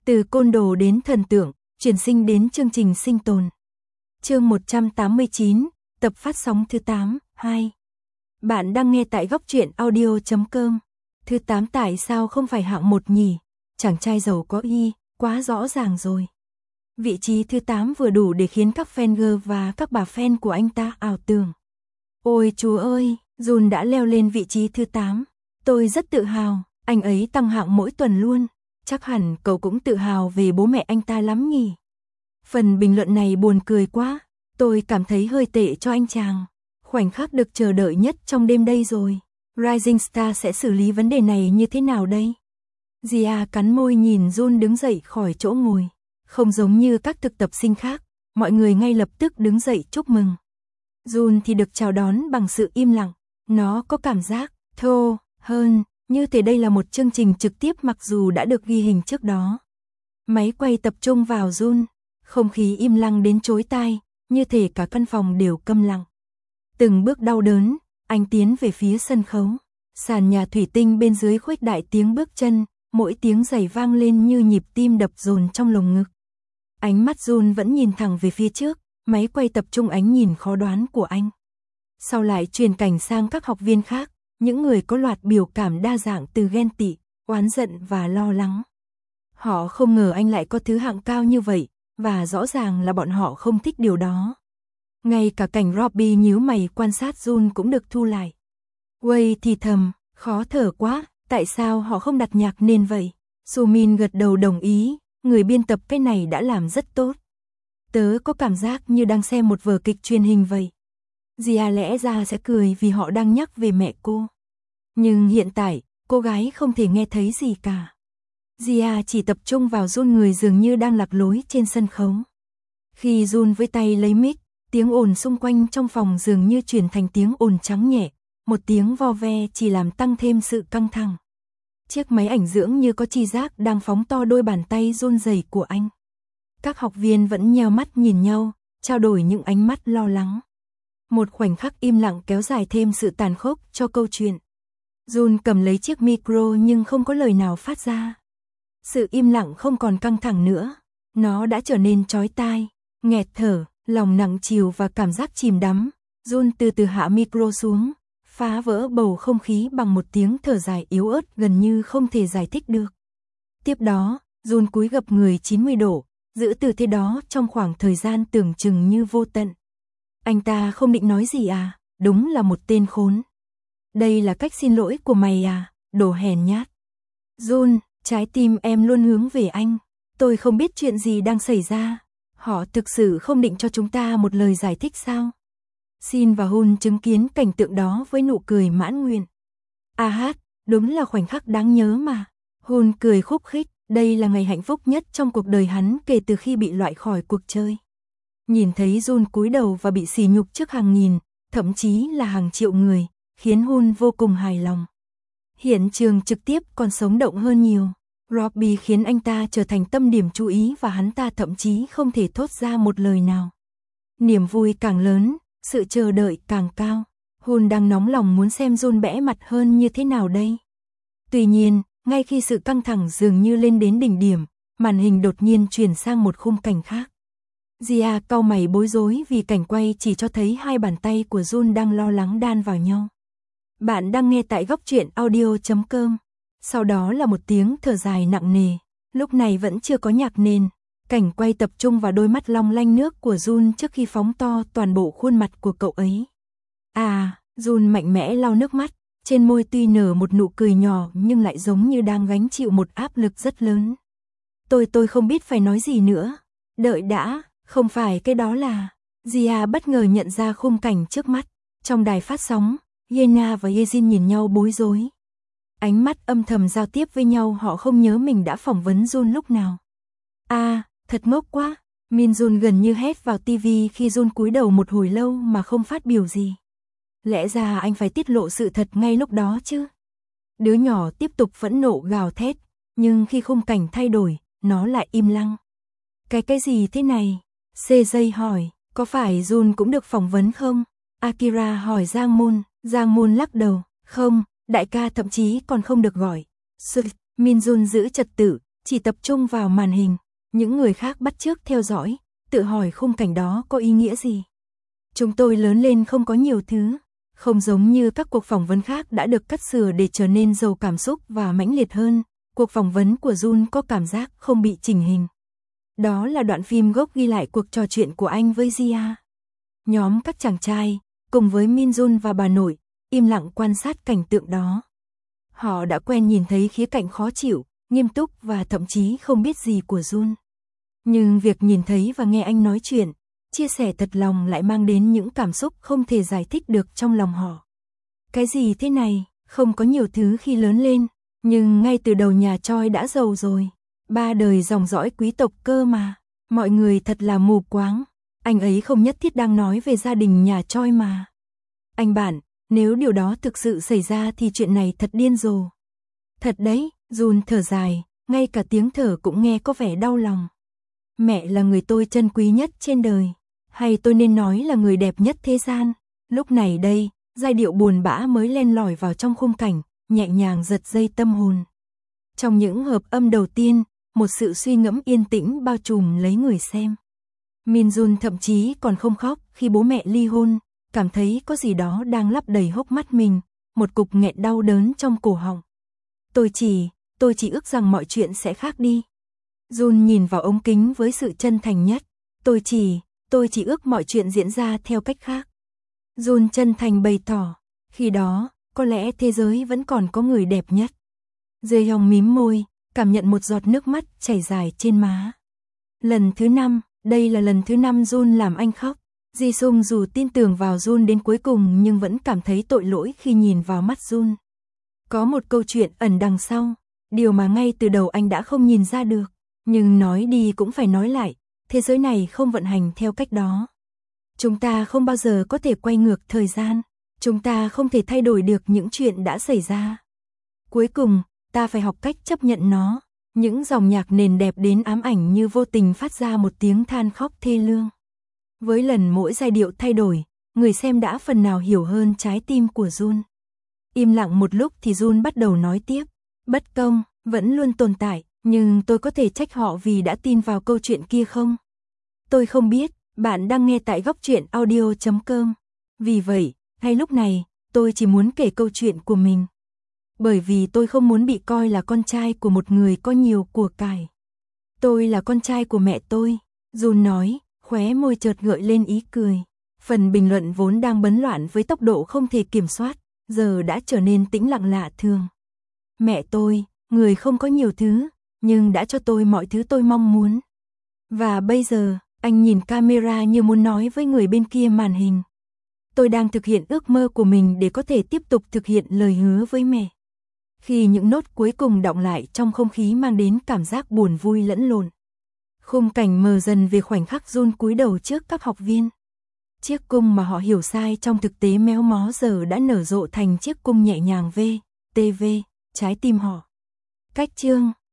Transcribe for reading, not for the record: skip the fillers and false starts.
Từ côn đồ đến thần tượng, chuyển sinh đến chương trình sinh tồn. Chương 189, tập phát sóng thứ 8, 2. Bạn đang nghe tại góc truyện audio.com. Thứ 8 tại sao không phải hạng 1 nhỉ? Chàng trai giàu có y, quá rõ ràng rồi. Vị trí thứ 8 vừa đủ để khiến các fan girl và các bà fan của anh ta ảo tưởng. Ôi chúa ơi, Jun đã leo lên vị trí thứ 8. Tôi rất tự hào, anh ấy tăng hạng mỗi tuần luôn. Chắc hẳn cậu cũng tự hào về bố mẹ anh ta lắm nhỉ. Phần bình luận này buồn cười quá, tôi cảm thấy hơi tệ cho anh chàng. Khoảnh khắc được chờ đợi nhất trong đêm đây rồi. Rising Star sẽ xử lý vấn đề này như thế nào đây? Gia cắn môi nhìn Jun đứng dậy khỏi chỗ ngồi. Không giống như các thực tập sinh khác, mọi người ngay lập tức đứng dậy chúc mừng. Jun thì được chào đón bằng sự im lặng. Nó có cảm giác thô hơn, như thể đây là một chương trình trực tiếp mặc dù đã được ghi hình trước đó. Máy quay tập trung vào Jun, không khí im lặng đến chối tai, như thể cả căn phòng đều câm lặng. Từng bước đau đớn, anh tiến về phía sân khấu. Sàn nhà thủy tinh bên dưới khuếch đại tiếng bước chân, mỗi tiếng giày vang lên như nhịp tim đập dồn trong lồng ngực. Ánh mắt Jun vẫn nhìn thẳng về phía trước, máy quay tập trung ánh nhìn khó đoán của anh. Sau lại truyền cảnh sang các học viên khác, những người có loạt biểu cảm đa dạng từ ghen tị, oán giận và lo lắng. Họ không ngờ anh lại có thứ hạng cao như vậy, và rõ ràng là bọn họ không thích điều đó. Ngay cả cảnh Robbie nhíu mày quan sát Jun cũng được thu lại. Wei thì thầm, khó thở quá, tại sao họ không đặt nhạc nền vậy? Sumin gật đầu đồng ý, người biên tập cái này đã làm rất tốt. Tớ có cảm giác như đang xem một vở kịch truyền hình vậy. Gia lẽ ra sẽ cười vì họ đang nhắc về mẹ cô. Nhưng hiện tại, cô gái không thể nghe thấy gì cả. Gia chỉ tập trung vào Jun người dường như đang lạc lối trên sân khấu. Khi Jun với tay lấy mic, tiếng ồn xung quanh trong phòng dường như chuyển thành tiếng ồn trắng nhẹ, một tiếng vo ve chỉ làm tăng thêm sự căng thẳng. Chiếc máy ảnh dưỡng như có tri giác đang phóng to đôi bàn tay run rẩy của anh. Các học viên vẫn nheo mắt nhìn nhau, trao đổi những ánh mắt lo lắng. Một khoảnh khắc im lặng kéo dài thêm sự tàn khốc cho câu chuyện. Jun cầm lấy chiếc micro nhưng không có lời nào phát ra. Sự im lặng không còn căng thẳng nữa, nó đã trở nên chói tai, nghẹt thở, lòng nặng trĩu và cảm giác chìm đắm. Jun từ từ hạ micro xuống, phá vỡ bầu không khí bằng một tiếng thở dài yếu ớt gần như không thể giải thích được. Tiếp đó, Jun cúi gập người 90 độ, giữ tư thế đó trong khoảng thời gian tưởng chừng như vô tận. Anh ta không định nói gì à, đúng là một tên khốn. Đây là cách xin lỗi của mày à, đồ hèn nhát. Jun, trái tim em luôn hướng về anh. Tôi không biết chuyện gì đang xảy ra. Họ thực sự không định cho chúng ta một lời giải thích sao? Shin và Hun chứng kiến cảnh tượng đó với nụ cười mãn nguyện. À hát, đúng là khoảnh khắc đáng nhớ mà. Hun cười khúc khích, đây là ngày hạnh phúc nhất trong cuộc đời hắn kể từ khi bị loại khỏi cuộc chơi. Nhìn thấy Jun cúi đầu và bị sỉ nhục trước hàng nghìn, thậm chí là hàng triệu người, khiến Hun vô cùng hài lòng. Hiện trường trực tiếp còn sống động hơn nhiều. Robbie khiến anh ta trở thành tâm điểm chú ý và hắn ta thậm chí không thể thốt ra một lời nào. Niềm vui càng lớn, sự chờ đợi càng cao. Hun đang nóng lòng muốn xem Jun bẽ mặt hơn như thế nào đây. Tuy nhiên, ngay khi sự căng thẳng dường như lên đến đỉnh điểm, màn hình đột nhiên chuyển sang một khung cảnh khác. Gia cau mày bối rối vì cảnh quay chỉ cho thấy hai bàn tay của Jun đang lo lắng đan vào nhau. Bạn đang nghe tại góc truyện audio.com. Sau đó là một tiếng thở dài nặng nề. Lúc này vẫn chưa có nhạc nền. Cảnh quay tập trung vào đôi mắt long lanh nước của Jun trước khi phóng to toàn bộ khuôn mặt của cậu ấy. À, Jun mạnh mẽ lau nước mắt. Trên môi tuy nở một nụ cười nhỏ nhưng lại giống như đang gánh chịu một áp lực rất lớn. Tôi không biết phải nói gì nữa. Đợi đã, không phải cái đó là... Gia bất ngờ nhận ra khung cảnh trước mắt. Trong đài phát sóng, Yena và Yejin nhìn nhau bối rối. Ánh mắt âm thầm giao tiếp với nhau, họ không nhớ mình đã phỏng vấn Jun lúc nào. À, thật ngốc quá. Min Jun gần như hét vào tivi khi Jun cúi đầu một hồi lâu mà không phát biểu gì. Lẽ ra anh phải tiết lộ sự thật ngay lúc đó chứ. Đứa nhỏ tiếp tục phẫn nộ gào thét, nhưng khi khung cảnh thay đổi, nó lại im lặng. Cái gì thế này? CJ hỏi, có phải Jun cũng được phỏng vấn không? Akira hỏi Giang Moon lắc đầu, không, đại ca thậm chí còn không được gọi. Min Jun giữ trật tự, chỉ tập trung vào màn hình. Những người khác bắt chước theo dõi, tự hỏi khung cảnh đó có ý nghĩa gì. Chúng tôi lớn lên không có nhiều thứ, không giống như các cuộc phỏng vấn khác đã được cắt sửa để trở nên giàu cảm xúc và mãnh liệt hơn. Cuộc phỏng vấn của Jun có cảm giác không bị chỉnh hình. Đó là đoạn phim gốc ghi lại cuộc trò chuyện của anh với Jia. Nhóm các chàng trai, cùng với Min Jun và bà nội, im lặng quan sát cảnh tượng đó. Họ đã quen nhìn thấy khía cạnh khó chịu, nghiêm túc và thậm chí không biết gì của Jun. Nhưng việc nhìn thấy và nghe anh nói chuyện, chia sẻ thật lòng lại mang đến những cảm xúc không thể giải thích được trong lòng họ. Cái gì thế này, không có nhiều thứ khi lớn lên, nhưng ngay từ đầu nhà Choi đã giàu rồi. 3 đời dòng dõi quý tộc cơ mà, mọi người thật là mù quáng. Anh ấy không nhất thiết đang nói về gia đình nhà Choi mà. Anh bạn, nếu điều đó thực sự xảy ra thì chuyện này thật điên rồ. Thật đấy, Jun thở dài, ngay cả tiếng thở cũng nghe có vẻ đau lòng. Mẹ là người tôi trân quý nhất trên đời, hay tôi nên nói là người đẹp nhất thế gian. Lúc này đây, giai điệu buồn bã mới len lỏi vào trong khung cảnh, nhẹ nhàng giật dây tâm hồn. Trong những hợp âm đầu tiên, một sự suy ngẫm yên tĩnh bao trùm lấy người xem. Min Jun thậm chí còn không khóc khi bố mẹ ly hôn, cảm thấy có gì đó đang lấp đầy hốc mắt mình, một cục nghẹn đau đớn trong cổ họng. Tôi chỉ ước rằng mọi chuyện sẽ khác đi. Jun nhìn vào ống kính với sự chân thành nhất. Tôi chỉ ước mọi chuyện diễn ra theo cách khác. Jun chân thành bày tỏ, khi đó, có lẽ thế giới vẫn còn có người đẹp nhất. Jaehyung mím môi, cảm nhận một giọt nước mắt chảy dài trên má. Lần thứ 5, đây là lần thứ 5 Jun làm anh khóc. Jisung dù tin tưởng vào Jun đến cuối cùng nhưng vẫn cảm thấy tội lỗi khi nhìn vào mắt Jun. Có một câu chuyện ẩn đằng sau, điều mà ngay từ đầu anh đã không nhìn ra được. Nhưng nói đi cũng phải nói lại, thế giới này không vận hành theo cách đó. Chúng ta không bao giờ có thể quay ngược thời gian, chúng ta không thể thay đổi được những chuyện đã xảy ra. Cuối cùng, ta phải học cách chấp nhận nó. Những dòng nhạc nền đẹp đến ám ảnh như vô tình phát ra một tiếng than khóc thê lương. Với lần mỗi giai điệu thay đổi, người xem đã phần nào hiểu hơn trái tim của Jun. Im lặng một lúc thì Jun bắt đầu nói tiếp. Bất công, vẫn luôn tồn tại, nhưng tôi có thể trách họ vì đã tin vào câu chuyện kia không? Tôi không biết, bạn đang nghe tại góc truyện audio.com. Vì vậy, ngay lúc này, tôi chỉ muốn kể câu chuyện của mình. Bởi vì tôi không muốn bị coi là con trai của một người có nhiều của cải. Tôi là con trai của mẹ tôi, Jun nói, khóe môi chợt gợi lên ý cười. Phần bình luận vốn đang bấn loạn với tốc độ không thể kiểm soát, giờ đã trở nên tĩnh lặng lạ thường. Mẹ tôi, người không có nhiều thứ, nhưng đã cho tôi mọi thứ tôi mong muốn. Và bây giờ, anh nhìn camera như muốn nói với người bên kia màn hình. Tôi đang thực hiện ước mơ của mình để có thể tiếp tục thực hiện lời hứa với mẹ. Khi những nốt cuối cùng đọng lại trong không khí mang đến cảm giác buồn vui lẫn lộn. Khung cảnh mờ dần về khoảnh khắc Jun cúi đầu trước các học viên. Chiếc cung mà họ hiểu sai trong thực tế méo mó giờ đã nở rộ thành chiếc cung nhẹ nhàng V, TV, trái tim họ. Cách chương